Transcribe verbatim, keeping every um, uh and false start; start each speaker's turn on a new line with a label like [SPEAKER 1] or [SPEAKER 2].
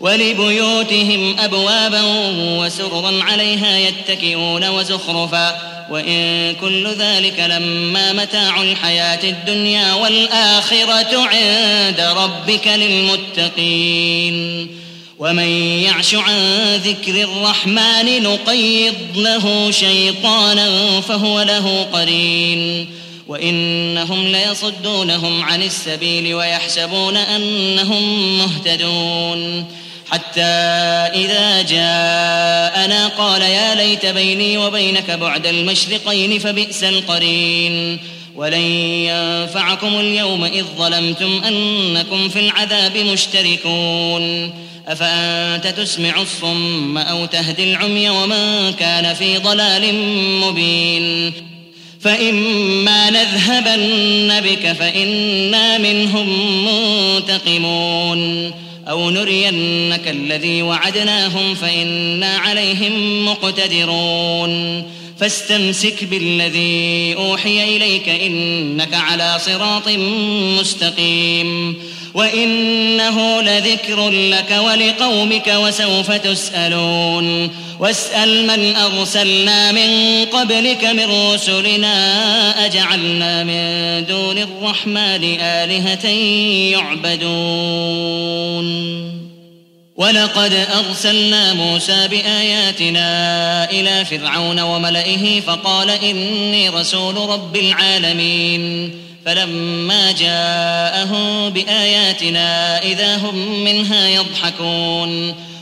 [SPEAKER 1] ولبيوتهم أبوابا وسررا عليها يتكئون وزخرفا وإن كل ذلك لما متاع الحياة الدنيا والآخرة عند ربك للمتقين. ومن يعش عن ذكر الرحمن نقيض له شيطانا فهو له قرين وإنهم ليصدونهم عن السبيل ويحسبون أنهم مهتدون حتى إذا جاءنا قال يا ليت بيني وبينك بعد المشرقين فبئس القرين. ولن ينفعكم اليوم إذ ظلمتم أنكم في العذاب مشتركون. أفأنت تسمع الصم أو تهدي العمي ومن كان في ضلال مبين. فإما نذهبن بك فإنا منهم منتقمون أو نرينك الذي وعدناهم فإنا عليهم مقتدرون. فاستمسك بالذي أوحي إليك إنك على صراط مستقيم وإنه لذكر لك ولقومك وسوف تسألون. واسأل من أرسلنا من قبلك من رسلنا أجعلنا من دون الرحمن آلهة يعبدون. ولقد أرسلنا موسى بآياتنا إلى فرعون وملئه فقال إني رسول رب العالمين. فلما جاءهم بآياتنا إذا هم منها يضحكون